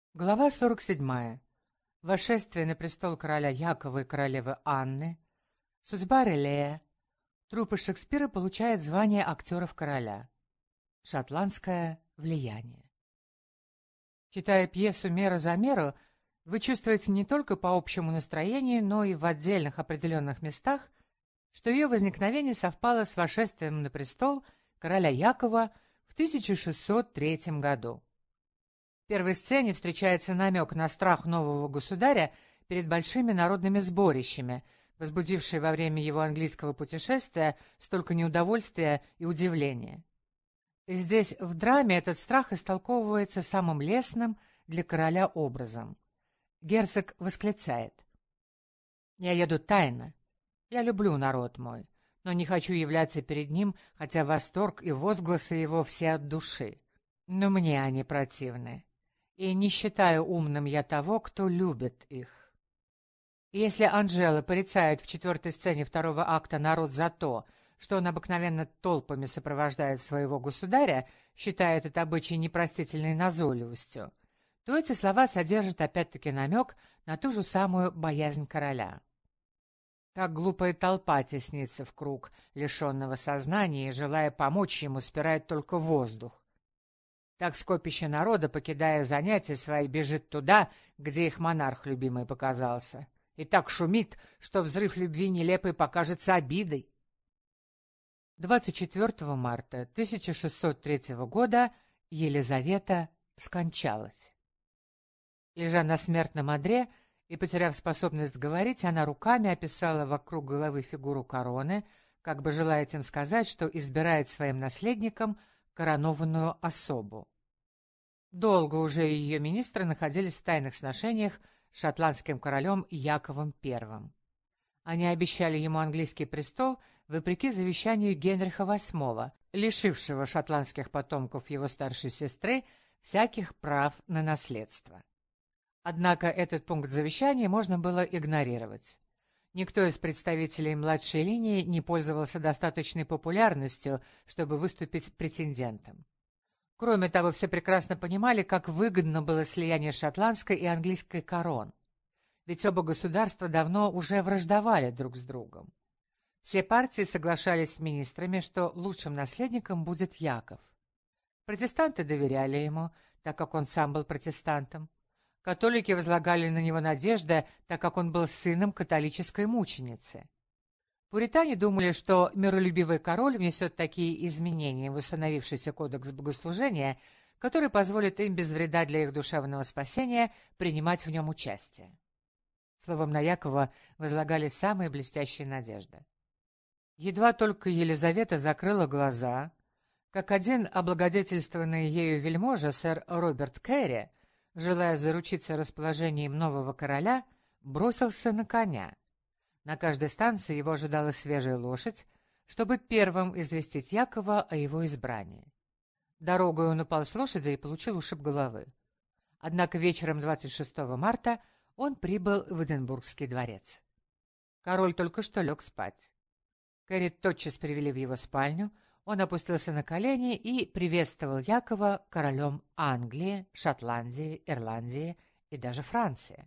Глава 47. Восшествие на престол короля Якова и королевы Анны. Судьба Релея. Труппа Шекспира получает звание актеров короля. Шотландское влияние. Читая пьесу «Мера за меру», вы чувствуете не только по общему настроению, но и в отдельных определенных местах, что ее возникновение совпало с восшествием на престол короля Якова в 1603 году. В первой сцене встречается намек на страх нового государя перед большими народными сборищами, возбудивший во время его английского путешествия столько неудовольствия и удивления. Здесь в драме этот страх истолковывается самым лестным для короля образом. Герцог восклицает: «Я еду тайно. Я люблю народ мой, но не хочу являться перед ним, хотя восторг и возгласы его все от души. Но мне они противны. И не считаю умным я того, кто любит их». И если Анжела порицает в четвертой сцене второго акта народ за то, что он обыкновенно толпами сопровождает своего государя, считая этот обычай непростительной назойливостью, то эти слова содержат опять-таки намек на ту же самую боязнь короля. Так глупая толпа теснится в круг лишенного сознания и, желая помочь ему, спирает только воздух. Так скопище народа, покидая занятия свои, бежит туда, где их монарх любимый показался, и так шумит, что взрыв любви нелепый покажется обидой. 24 марта 1603 года Елизавета скончалась. Лежа на смертном одре и потеряв способность говорить, она руками описала вокруг головы фигуру короны, как бы желая этим сказать, что избирает своим наследником коронованную особу. Долго уже ее министры находились в тайных сношениях с шотландским королем Яковом I. Они обещали ему английский престол вопреки завещанию Генриха VIII, лишившего шотландских потомков его старшей сестры всяких прав на наследство. Однако этот пункт завещания можно было игнорировать. Никто из представителей младшей линии не пользовался достаточной популярностью, чтобы выступить претендентом. Кроме того, все прекрасно понимали, как выгодно было слияние шотландской и английской корон. Ведь оба государства давно уже враждовали друг с другом. Все партии соглашались с министрами, что лучшим наследником будет Яков. Протестанты доверяли ему, так как он сам был протестантом. Католики возлагали на него надежды, так как он был сыном католической мученицы. Пуритане думали, что миролюбивый король внесет такие изменения в установившийся кодекс богослужения, который позволит им без вреда для их душевного спасения принимать в нем участие. Словом, на Якова возлагались самые блестящие надежды. Едва только Елизавета закрыла глаза, как один облагодетельствованный ею вельможа, сэр Роберт Кэрри, желая заручиться расположением нового короля, бросился на коня. На каждой станции его ожидала свежая лошадь, чтобы первым известить Якова о его избрании. Дорогой он упал с лошади и получил ушиб головы. Однако вечером 26 марта он прибыл в Эдинбургский дворец. Король только что лег спать. Кэрри тотчас привели в его спальню, он опустился на колени и приветствовал Якова королем Англии, Шотландии, Ирландии и даже Франции.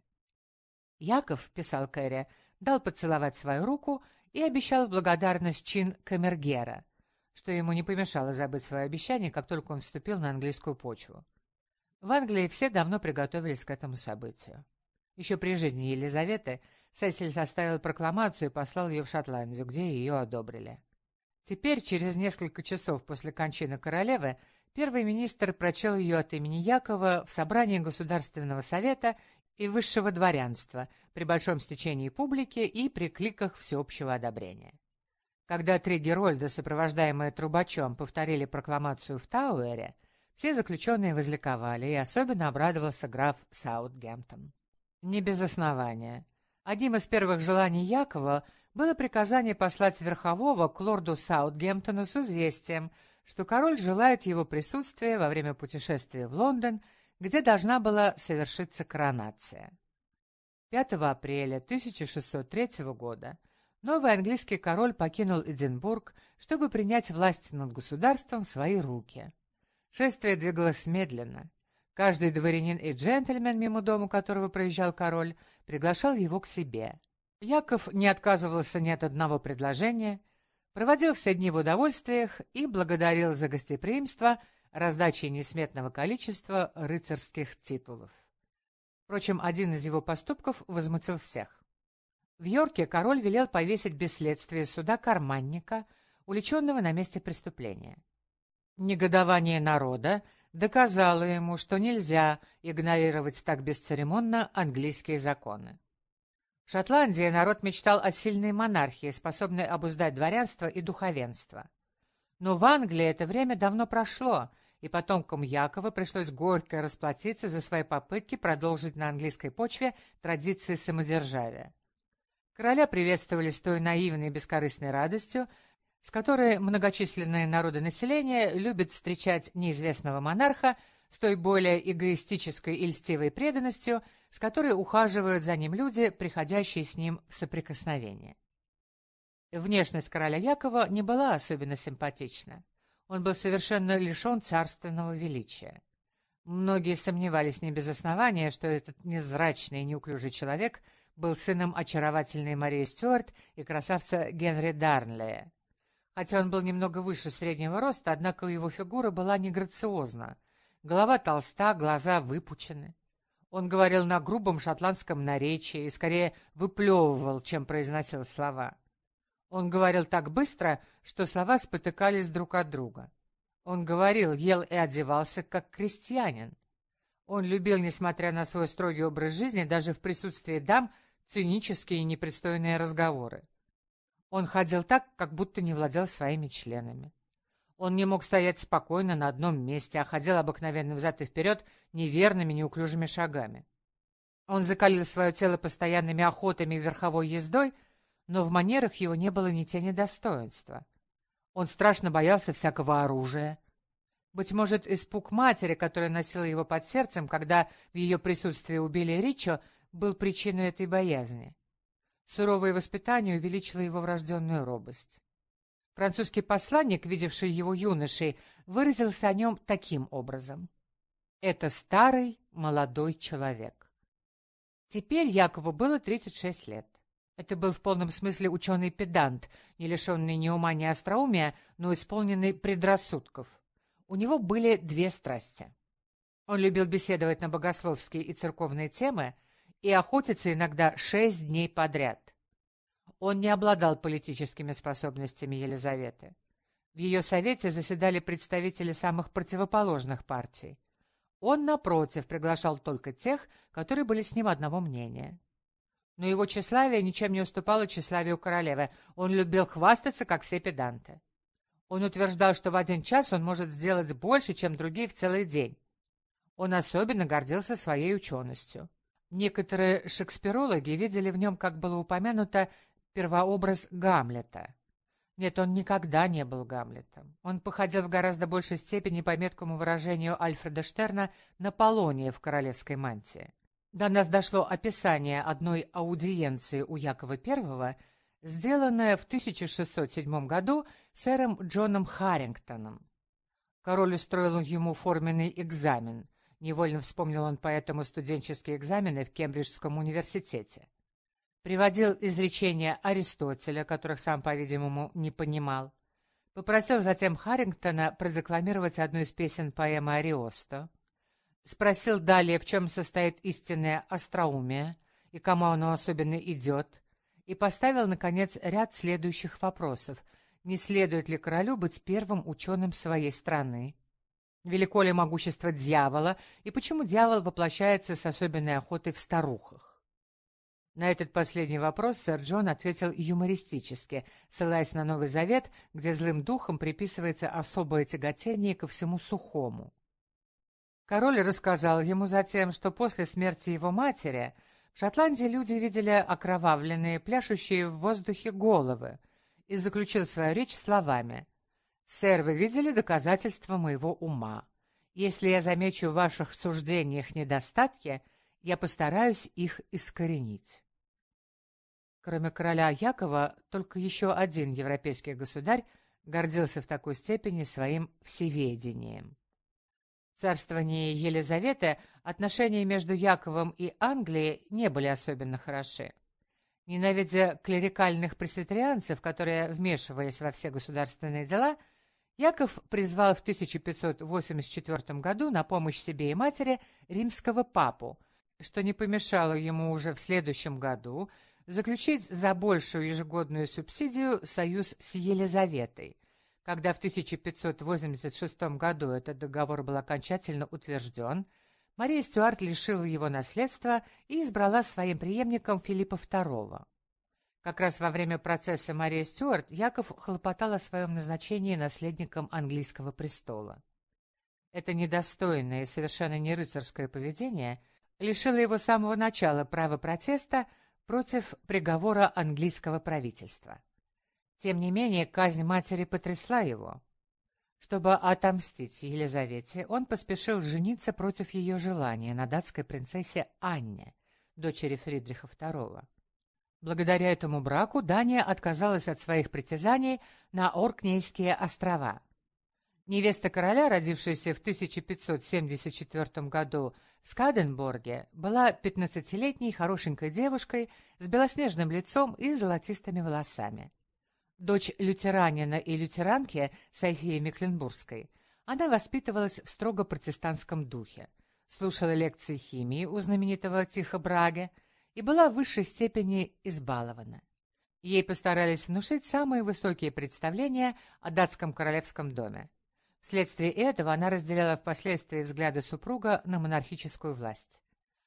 Яков, писал Кэрри, дал поцеловать свою руку и обещал в благодарность чин камергера, что ему не помешало забыть свое обещание, как только он вступил на английскую почву. В Англии все давно приготовились к этому событию. Еще при жизни Елизаветы Сесиль составил прокламацию и послал ее в Шотландию, где ее одобрили. Теперь, через несколько часов после кончины королевы, первый министр прочел ее от имени Якова в собрании Государственного совета и высшего дворянства при большом стечении публики и при кликах всеобщего одобрения. Когда три герольда, сопровождаемые трубачом, повторили прокламацию в Тауэре, все заключенные возликовали, и особенно обрадовался граф Саутгемптон. Не без основания. Одним из первых желаний Якова было приказание послать верхового к лорду Саутгемптону с известием, что король желает его присутствия во время путешествия в Лондон, где должна была совершиться коронация. 5 апреля 1603 года новый английский король покинул Эдинбург, чтобы принять власть над государством в свои руки. Шествие двигалось медленно. Каждый дворянин и джентльмен, мимо дому которого проезжал король, приглашал его к себе. Яков не отказывался ни от одного предложения, проводил все дни в удовольствиях и благодарил за гостеприимство раздачей несметного количества рыцарских титулов. Впрочем, один из его поступков возмутил всех. В Йорке король велел повесить без следствия суда карманника, уличенного на месте преступления. Негодование народа доказало ему, что нельзя игнорировать так бесцеремонно английские законы. В Шотландии народ мечтал о сильной монархии, способной обуздать дворянство и духовенство. Но в Англии это время давно прошло, и потомкам Якова пришлось горько расплатиться за свои попытки продолжить на английской почве традиции самодержавия. Короля приветствовали с той наивной и бескорыстной радостью, с которой многочисленное народонаселение любит встречать неизвестного монарха, с той более эгоистической и льстивой преданностью, с которой ухаживают за ним люди, приходящие с ним в соприкосновение. Внешность короля Якова не была особенно симпатична. Он был совершенно лишен царственного величия. Многие сомневались не без основания, что этот невзрачный и неуклюжий человек был сыном очаровательной Марии Стюарт и красавца Генри Дарнлея. Хотя он был немного выше среднего роста, однако его фигура была неграциозна. Голова толста, глаза выпучены. Он говорил на грубом шотландском наречии и скорее выплевывал, чем произносил слова. Он говорил так быстро, что слова спотыкались друг от друга. Он говорил, ел и одевался, как крестьянин. Он любил, несмотря на свой строгий образ жизни, даже в присутствии дам, цинические и непристойные разговоры. Он ходил так, как будто не владел своими членами. Он не мог стоять спокойно на одном месте, а ходил обыкновенно взад и вперед неверными, неуклюжими шагами. Он закалил свое тело постоянными охотами и верховой ездой, но в манерах его не было ни тени достоинства. Он страшно боялся всякого оружия. Быть может, испуг матери, которая носила его под сердцем, когда в ее присутствии убили Ричо, был причиной этой боязни. Суровое воспитание увеличило его врожденную робость. Французский посланник, видевший его юношей, выразился о нем таким образом: «Это старый, молодой человек». Теперь Якову было 36 лет. Это был в полном смысле ученый-педант, не лишенный ни ума, ни остроумия, но исполненный предрассудков. У него были две страсти. Он любил беседовать на богословские и церковные темы и охотиться иногда 6 дней подряд. Он не обладал политическими способностями Елизаветы. В ее совете заседали представители самых противоположных партий. Он, напротив, приглашал только тех, которые были с ним одного мнения. Но его тщеславие ничем не уступало тщеславию королевы. Он любил хвастаться, как все педанты. Он утверждал, что в 1 час он может сделать больше, чем другие в целый день. Он особенно гордился своей ученостью. Некоторые шекспирологи видели в нем, как было упомянуто, первообраз Гамлета. Нет, он никогда не был Гамлетом. Он походил в гораздо большей степени, по меткому выражению Альфреда Штерна, на Полония в королевской мантии. До нас дошло описание одной аудиенции у Якова I, сделанное в 1607 году сэром Джоном Харрингтоном. Король устроил ему форменный экзамен. Невольно вспомнил он поэтому студенческие экзамены в Кембриджском университете. Приводил изречения Аристотеля, которых сам, по-видимому, не понимал. Попросил затем Харрингтона продекламировать одну из песен поэмы Ариосто. Спросил далее, в чем состоит истинное остроумие и кому оно особенно идет, и поставил, наконец, ряд следующих вопросов. Не следует ли королю быть первым ученым своей страны? Велико ли могущество дьявола, и почему дьявол воплощается с особенной охотой в старухах? На этот последний вопрос сэр Джон ответил юмористически, ссылаясь на Новый Завет, где злым духом приписывается особое тяготение ко всему сухому. Король рассказал ему затем, что после смерти его матери в Шотландии люди видели окровавленные, пляшущие в воздухе головы, и заключил свою речь словами: «Сэр, вы видели доказательства моего ума. Если я замечу в ваших суждениях недостатки, я постараюсь их искоренить». Кроме короля Якова, только еще один европейский государь гордился в такой степени своим всеведением. царствовании Елизаветы отношения между Яковом и Англией не были особенно хороши. Ненавидя клерикальных пресвитерианцев, которые вмешивались во все государственные дела, Яков призвал в 1584 году на помощь себе и матери римского папу, что не помешало ему уже в следующем году заключить за большую ежегодную субсидию союз с Елизаветой. Когда в 1586 году этот договор был окончательно утвержден, Мария Стюарт лишила его наследства и избрала своим преемником Филиппа II. Как раз во время процесса Марии Стюарт Яков хлопотал о своем назначении наследником английского престола. Это недостойное и совершенно не рыцарское поведение лишило его с самого начала права протеста против приговора английского правительства. Тем не менее, казнь матери потрясла его. Чтобы отомстить Елизавете, он поспешил жениться против ее желания на датской принцессе Анне, дочери Фридриха II. Благодаря этому браку Дания отказалась от своих притязаний на Оркнейские острова. Невеста короля, родившаяся в 1574 году в Скаденборге, была 15-летней хорошенькой девушкой с белоснежным лицом и золотистыми волосами. Дочь лютеранина и лютеранки Софии Мекленбургской, она воспитывалась в строго протестантском духе, слушала лекции химии у знаменитого Тихо Браге и была в высшей степени избалована. Ей постарались внушить самые высокие представления о датском королевском доме. Вследствие этого она разделяла впоследствии взгляды супруга на монархическую власть.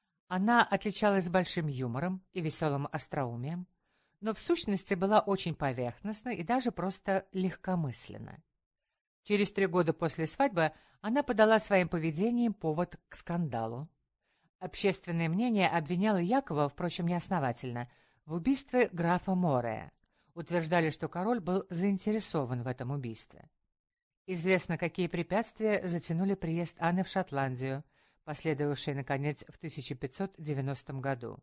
Она отличалась большим юмором и веселым остроумием, но в сущности была очень поверхностна и даже просто легкомысленна. Через 3 года после свадьбы она подала своим поведением повод к скандалу. Общественное мнение обвиняло Якова, впрочем, неосновательно, в убийстве графа Морея. Утверждали, что король был заинтересован в этом убийстве. Известно, какие препятствия затянули приезд Анны в Шотландию, последовавший, наконец, в 1590 году.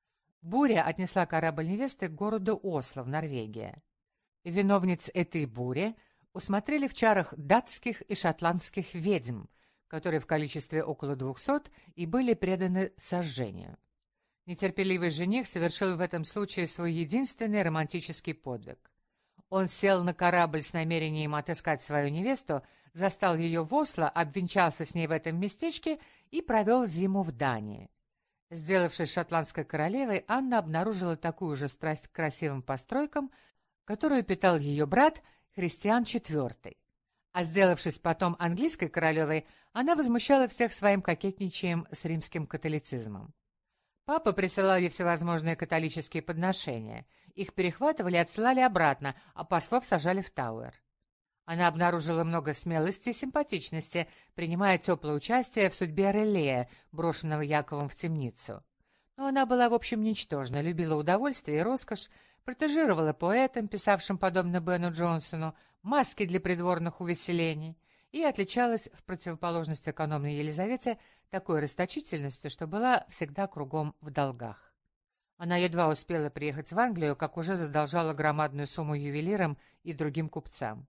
Буря отнесла корабль невесты к городу Осло в Норвегии. Виновниц этой бури усмотрели в чарах датских и шотландских ведьм, которые в количестве около 200 и были преданы сожжению. Нетерпеливый жених совершил в этом случае свой единственный романтический подвиг. Он сел на корабль с намерением отыскать свою невесту, застал ее в Осло, обвенчался с ней в этом местечке и провел зиму в Дании. Сделавшись шотландской королевой, Анна обнаружила такую же страсть к красивым постройкам, которую питал ее брат Христиан IV. А сделавшись потом английской королевой, она возмущала всех своим кокетничаем с римским католицизмом. Папа присылал ей всевозможные католические подношения. Их перехватывали и отсылали обратно, а послов сажали в Тауэр. Она обнаружила много смелости и симпатичности, принимая теплое участие в судьбе Релея, брошенного Яковом в темницу. Но она была, в общем, ничтожна, любила удовольствие и роскошь, протежировала поэтам, писавшим, подобно Бену Джонсону, маски для придворных увеселений, и отличалась, в противоположность экономной Елизавете, такой расточительностью, что была всегда кругом в долгах. Она едва успела приехать в Англию, как уже задолжала громадную сумму ювелирам и другим купцам.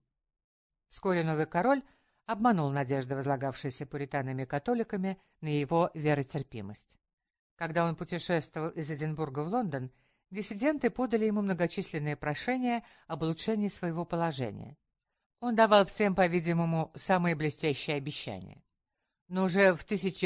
Вскоре новый король обманул надежды, возлагавшиеся пуританами и католиками, на его веротерпимость. Когда он путешествовал из Эдинбурга в Лондон, диссиденты подали ему многочисленные прошения об улучшении своего положения. Он давал всем, по-видимому, самые блестящие обещания. Но уже в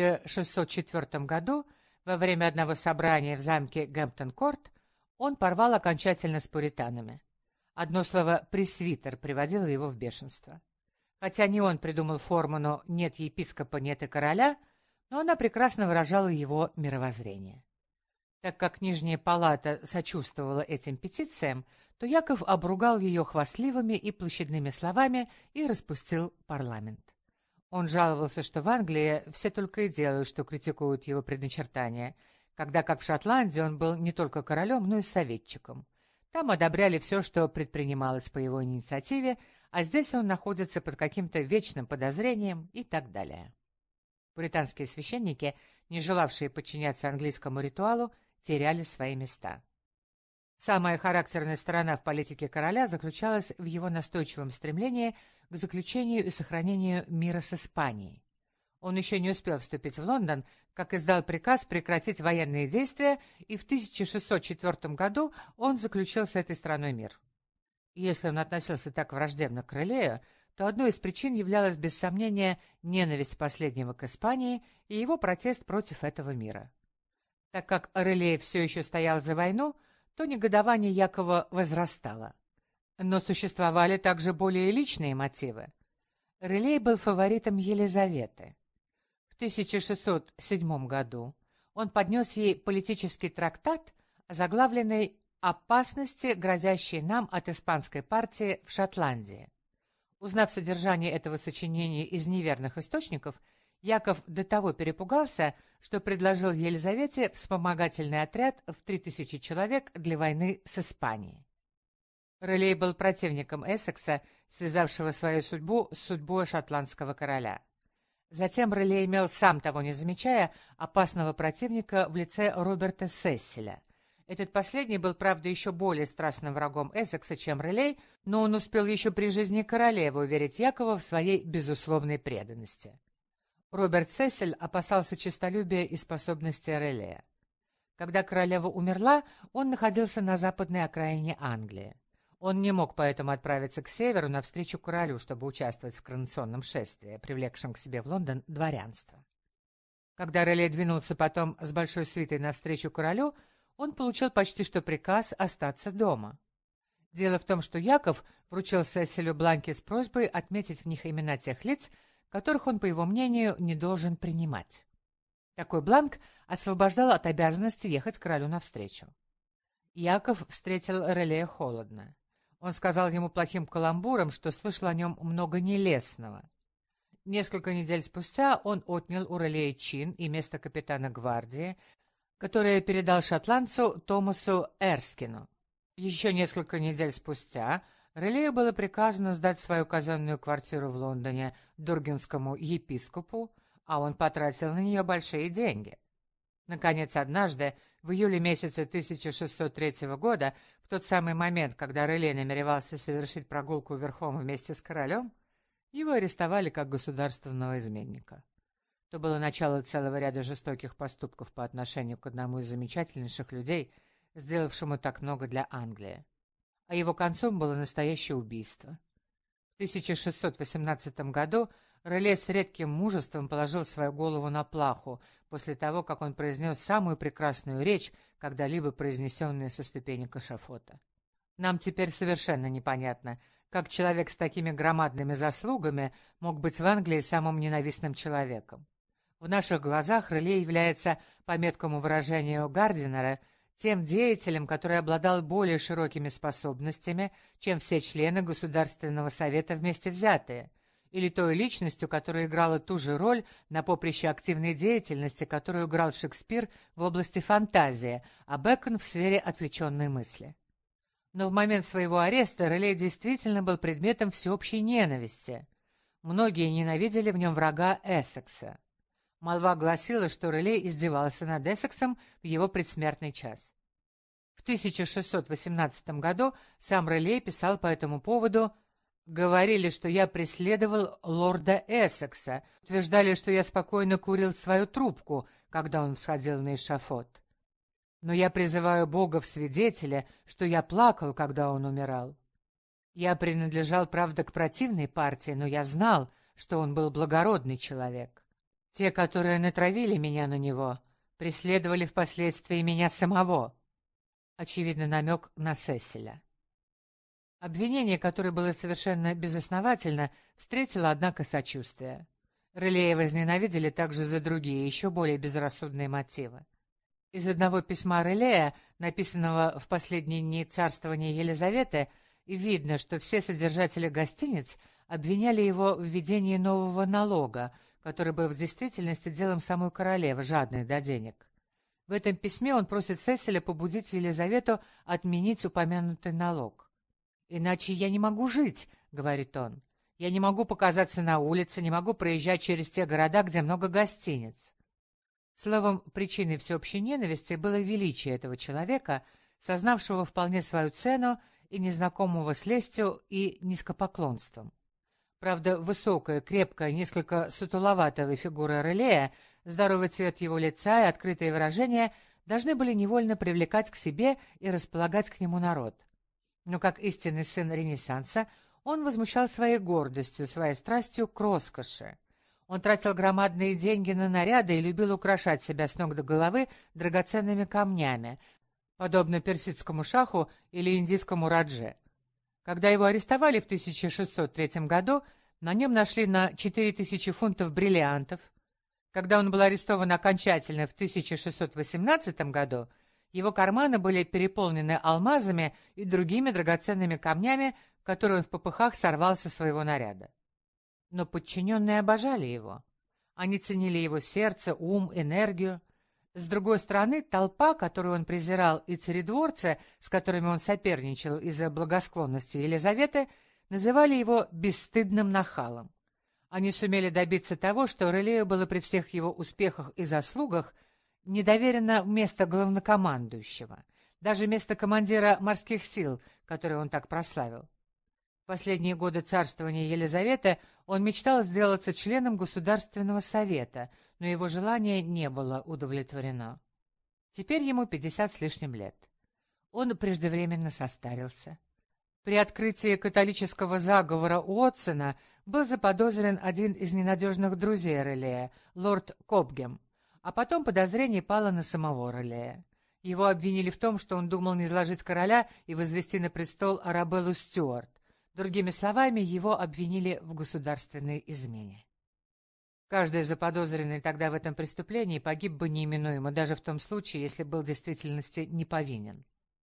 1604 году, во время одного собрания в замке Гэмптон-Корт, он порвал окончательно с пуританами. Одно слово «пресвитер» приводило его в бешенство. Хотя не он придумал формулу «нет епископа, нет и короля», но она прекрасно выражала его мировоззрение. Так как Нижняя палата сочувствовала этим петициям, то Яков обругал ее хвастливыми и площадными словами и распустил парламент. Он жаловался, что в Англии все только и делают, что критикуют его предначертания, когда, как в Шотландии, он был не только королем, но и советчиком. Там одобряли все, что предпринималось по его инициативе, а здесь он находится под каким-то вечным подозрением и так далее. Пуританские священники, не желавшие подчиняться английскому ритуалу, теряли свои места. Самая характерная сторона в политике короля заключалась в его настойчивом стремлении к заключению и сохранению мира с Испанией. Он еще не успел вступить в Лондон, как издал приказ прекратить военные действия, и в 1604 году он заключил с этой страной мир. Если он относился так враждебно к Релею, то одной из причин являлась, без сомнения, ненависть последнего к Испании и его протест против этого мира. Так как Релей все еще стоял за войну, то негодование Якова возрастало. Но существовали также более личные мотивы. Релей был фаворитом Елизаветы. В 1607 году он поднес ей политический трактат, озаглавленный «Опасности, грозящие нам от испанской партии в Шотландии». Узнав содержание этого сочинения из неверных источников, Яков до того перепугался, что предложил Елизавете вспомогательный отряд в 3000 человек для войны с Испанией. Релей был противником Эссекса, связавшего свою судьбу с судьбой шотландского короля. Затем Релей имел, сам того не замечая, опасного противника в лице Роберта Сесиля. Этот последний был, правда, еще более страстным врагом Эссекса, чем Релей, но он успел еще при жизни королевы уверить Якова в своей безусловной преданности. Роберт Сесиль опасался честолюбия и способности Релея. Когда королева умерла, он находился на западной окраине Англии. Он не мог поэтому отправиться к северу навстречу королю, чтобы участвовать в коронационном шествии, привлекшем к себе в Лондон дворянство. Когда Релей двинулся потом с большой свитой навстречу королю, он получил почти что приказ остаться дома. Дело в том, что Яков вручил Сесилю бланки с просьбой отметить в них имена тех лиц, которых он, по его мнению, не должен принимать. Такой бланк освобождал от обязанности ехать королю навстречу. Яков встретил Релея холодно. Он сказал ему плохим каламбуром, что слышал о нем много нелестного. Несколько недель спустя он отнял у Релея чин и место капитана гвардии, которое передал шотландцу Томасу Эрскину. Еще несколько недель спустя Релею было приказано сдать свою казенную квартиру в Лондоне дургемскому епископу, а он потратил на нее большие деньги. Наконец, однажды, в июле месяце 1603 года, в тот самый момент, когда Релей намеревался совершить прогулку верхом вместе с королем, его арестовали как государственного изменника. То было начало целого ряда жестоких поступков по отношению к одному из замечательнейших людей, сделавшему так много для Англии. А его концом было настоящее убийство. В 1618 году Релей с редким мужеством положил свою голову на плаху после того, как он произнес самую прекрасную речь, когда-либо произнесенную со ступенек эшафота. Нам теперь совершенно непонятно, как человек с такими громадными заслугами мог быть в Англии самым ненавистным человеком. В наших глазах Релей является, по меткому выражению Гардинера, тем деятелем, который обладал более широкими способностями, чем все члены Государственного совета вместе взятые, или той личностью, которая играла ту же роль на поприще активной деятельности, которую играл Шекспир в области фантазии, а Бэкон в сфере отвлеченной мысли. Но в момент своего ареста Релей действительно был предметом всеобщей ненависти. Многие ненавидели в нем врага Эссекса. Молва гласила, что Релей издевался над Эссексом в его предсмертный час. В 1618 году сам Релей писал по этому поводу: «Говорили, что я преследовал лорда Эссекса, утверждали, что я спокойно курил свою трубку, когда он всходил на эшафот. Но я призываю Бога в свидетеля, что я плакал, когда он умирал. Я принадлежал, правда, к противной партии, но я знал, что он был благородный человек. Те, которые натравили меня на него, преследовали впоследствии меня самого». Очевидно, намек на Сесиля. Обвинение, которое было совершенно безосновательно, встретило, однако, сочувствие. Релея возненавидели также за другие, еще более безрассудные мотивы. Из одного письма Релея, написанного в последние дни царствования Елизаветы, видно, что все содержатели гостиниц обвиняли его в введении нового налога, который был в действительности делом самой королевы, жадной до денег. В этом письме он просит Сесиля побудить Елизавету отменить упомянутый налог. «Иначе я не могу жить», — говорит он. «Я не могу показаться на улице, не могу проезжать через те города, где много гостиниц». Словом, причиной всеобщей ненависти было величие этого человека, сознавшего вполне свою цену и незнакомого с лестью и низкопоклонством. Правда, высокая, крепкая, несколько сутуловатая фигура Релея, здоровый цвет его лица и открытые выражения должны были невольно привлекать к себе и располагать к нему народ. Но как истинный сын Ренессанса, он возмущал своей гордостью, своей страстью к роскоши. Он тратил громадные деньги на наряды и любил украшать себя с ног до головы драгоценными камнями, подобно персидскому шаху или индийскому радже. Когда его арестовали в 1603 году, на нем нашли на 4000 фунтов бриллиантов. Когда он был арестован окончательно в 1618 году, его карманы были переполнены алмазами и другими драгоценными камнями, которые он в попыхах сорвал со своего наряда. Но подчиненные обожали его. Они ценили его сердце, ум, энергию. С другой стороны, толпа, которую он презирал, и царедворцы, с которыми он соперничал из-за благосклонности Елизаветы, называли его бесстыдным нахалом. Они сумели добиться того, что Релею было при всех его успехах и заслугах недоверено место главнокомандующего, даже место командира морских сил, которое он так прославил. В последние годы царствования Елизаветы он мечтал сделаться членом Государственного совета, но его желание не было удовлетворено. Теперь ему 50 с лишним лет. Он преждевременно состарился. При открытии католического заговора Уотсона был заподозрен один из ненадежных друзей Релея, лорд Кобгем, а потом подозрение пало на самого Релея. Его обвинили в том, что он думал низложить короля и возвести на престол Арабеллу Стюарт. Другими словами, его обвинили в государственной измене. Каждый заподозренный тогда в этом преступлении погиб бы неименуемо, даже в том случае, если был в действительности не повинен.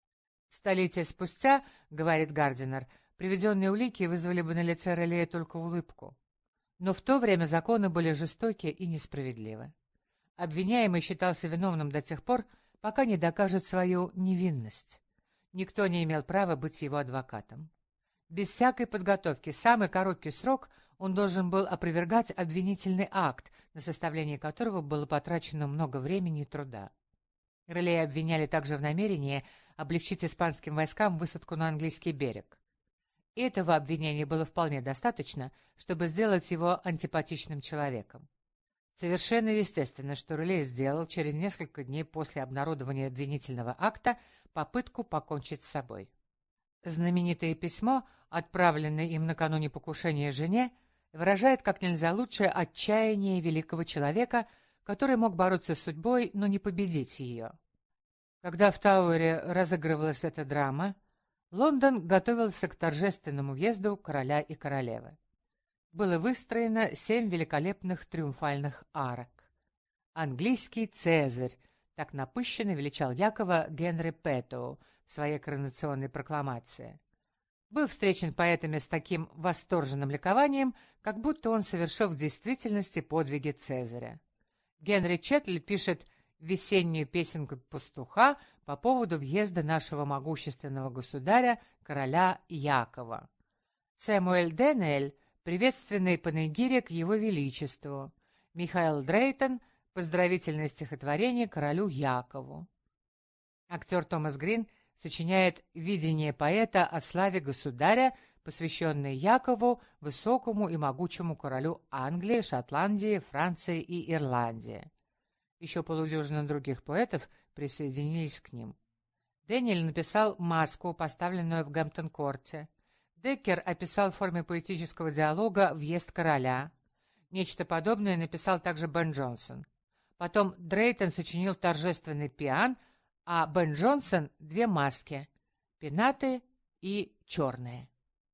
Столетия спустя, говорит Гардинер, приведенные улики вызвали бы на лице Релея только улыбку. Но в то время законы были жестоки и несправедливы. Обвиняемый считался виновным до тех пор, пока не докажет свою невинность. Никто не имел права быть его адвокатом. Без всякой подготовки, самый короткий срок, он должен был опровергать обвинительный акт, на составление которого было потрачено много времени и труда. Релея обвиняли также в намерении облегчить испанским войскам высадку на английский берег. И этого обвинения было вполне достаточно, чтобы сделать его антипатичным человеком. Совершенно естественно, что Релей сделал через несколько дней после обнародования обвинительного акта попытку покончить с собой. Знаменитое письмо, отправленное им накануне покушения жене, выражает как нельзя лучше отчаяние великого человека, который мог бороться с судьбой, но не победить ее. Когда в Тауэре разыгрывалась эта драма, Лондон готовился к торжественному въезду короля и королевы. Было выстроено 7 великолепных триумфальных арок. Английский Цезарь, так напыщенно величал Якова Генри Петтоу в своей коронационной прокламации. Был встречен поэтами с таким восторженным ликованием, как будто он совершил в действительности подвиги Цезаря. Генри Четль пишет весеннюю песенку пастуха по поводу въезда нашего могущественного государя, короля Якова. Сэмуэль Деннель — приветственный панегирик его величеству. Михаил Дрейтон — поздравительное стихотворение королю Якову. Актер Томас Грин сочиняет «Видение поэта о славе государя», посвященное Якову, высокому и могучему королю Англии, Шотландии, Франции и Ирландии. Еще полудюжина других поэтов присоединились к ним. Дэниэль написал «Маску», поставленную в Гэмптон-корте. Деккер описал в форме поэтического диалога «Въезд короля». Нечто подобное написал также Бен Джонсон. Потом Дрейтон сочинил торжественный пиан, а Бен Джонсон — 2 маски — пенатые и черные.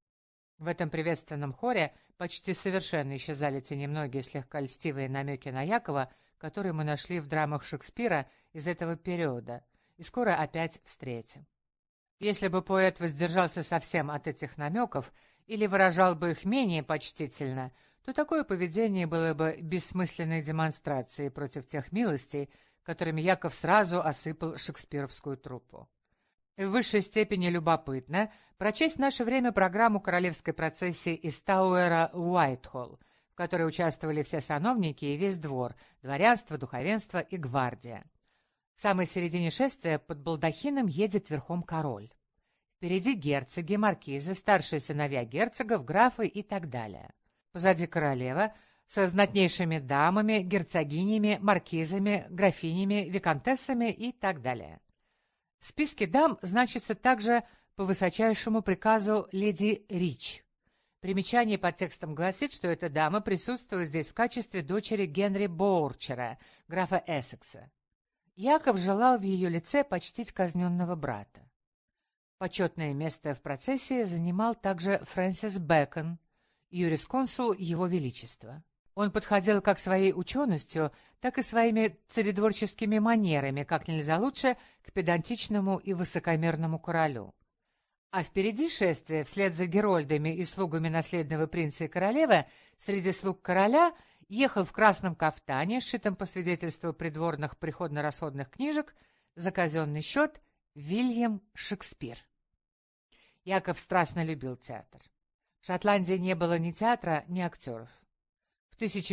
В этом приветственном хоре почти совершенно исчезали те немногие слегка льстивые намеки на Якова, которые мы нашли в драмах Шекспира из этого периода, и скоро опять встретим. Если бы поэт воздержался совсем от этих намеков или выражал бы их менее почтительно, то такое поведение было бы бессмысленной демонстрацией против тех милостей, которыми Яков сразу осыпал шекспировскую труппу. В высшей степени любопытно прочесть в наше время программу королевской процессии из Тауэра в Уайтхолл, в которой участвовали все сановники и весь двор, дворянство, духовенство и гвардия. В самой середине шествия под балдахином едет верхом король. Впереди герцоги, маркизы, старшие сыновья герцогов, графы и так далее. Позади королева со знатнейшими дамами, герцогинями, маркизами, графинями, виконтессами и так далее. В списке дам значится также по высочайшему приказу леди Рич. Примечание под текстом гласит, что эта дама присутствует здесь в качестве дочери Генри Боурчера, графа Эссекса. Яков желал в ее лице почтить казненного брата. Почетное место в процессии занимал также Фрэнсис Бэкон, юрисконсул Его Величества. Он подходил как своей ученостью, так и своими царедворческими манерами, как нельзя лучше, к педантичному и высокомерному королю. А впереди шествия, вслед за герольдами и слугами наследного принца и королевы, среди слуг короля ехал в красном кафтане, сшитом по свидетельству придворных приходно-расходных книжек, за казенный счет Вильям Шекспир. Яков страстно любил театр. В Шотландии не было ни театра, ни актеров. В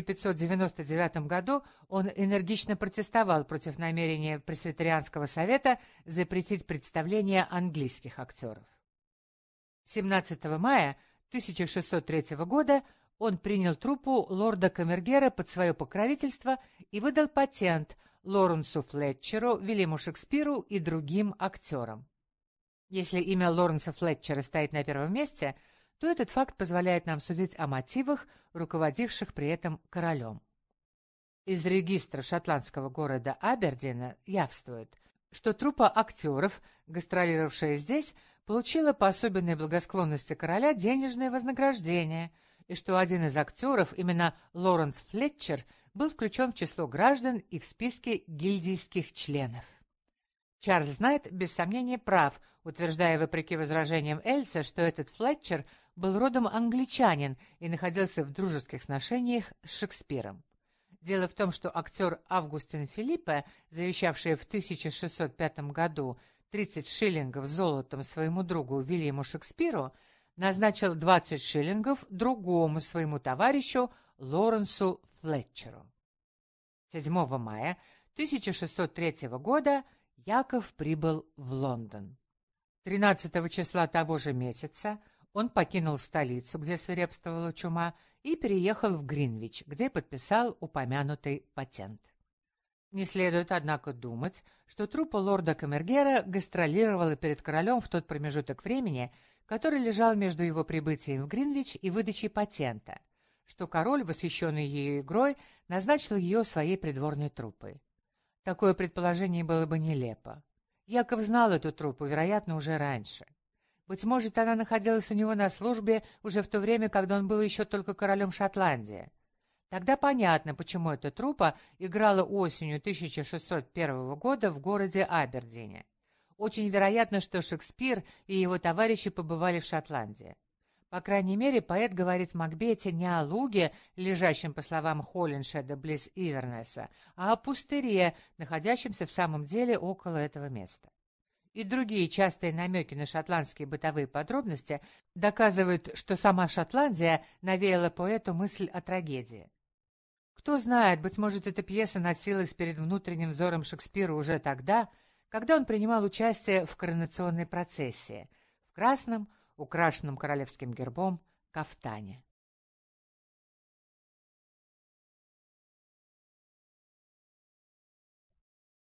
1599 году он энергично протестовал против намерения Пресвитерианского совета запретить представления английских актеров. 17 мая 1603 года он принял труппу лорда Камергера под свое покровительство и выдал патент Лоренсу Флетчеру, Вильяму Шекспиру и другим актерам. Если имя Лоренса Флетчера стоит на первом месте, то этот факт позволяет нам судить о мотивах, руководивших при этом королем. Из регистра шотландского города Абердина явствует, что труппа актеров, гастролировавшая здесь, получила по особенной благосклонности короля денежное вознаграждение, и что один из актеров, именно Лоренс Флетчер, был включен в число граждан и в списке гильдийских членов. Чарльз Найт без сомнения прав, утверждая, вопреки возражениям Эльса, что этот Флетчер был родом англичанин и находился в дружеских сношениях с Шекспиром. Дело в том, что актер Августин Филиппе, завещавший в 1605 году 30 шиллингов золотом своему другу Вильяму Шекспиру, назначил 20 шиллингов другому своему товарищу Лоренсу Флетчеру. 7 мая 1603 года Яков прибыл в Лондон. 13 числа того же месяца он покинул столицу, где свирепствовала чума, и переехал в Гринвич, где подписал упомянутый патент. Не следует, однако, думать, что труппа лорда Камергера гастролировала перед королем в тот промежуток времени, который лежал между его прибытием в Гринвич и выдачей патента, что король, восхищенный ее игрой, назначил ее своей придворной труппой. Такое предположение было бы нелепо. Яков знал эту труппу, вероятно, уже раньше. Быть может, она находилась у него на службе уже в то время, когда он был еще только королем Шотландии. Тогда понятно, почему эта труппа играла осенью 1601 года в городе Абердине. Очень вероятно, что Шекспир и его товарищи побывали в Шотландии. По крайней мере, поэт говорит в Макбете не о луге, лежащем, по словам Холлиншеда, близ Ивернесса, а о пустыре, находящемся в самом деле около этого места. И другие частые намеки на шотландские бытовые подробности доказывают, что сама Шотландия навеяла поэту мысль о трагедии. Кто знает, быть может, эта пьеса носилась перед внутренним взором Шекспира уже тогда, когда он принимал участие в коронационной процессии в красном, украшенном королевским гербом, кафтане.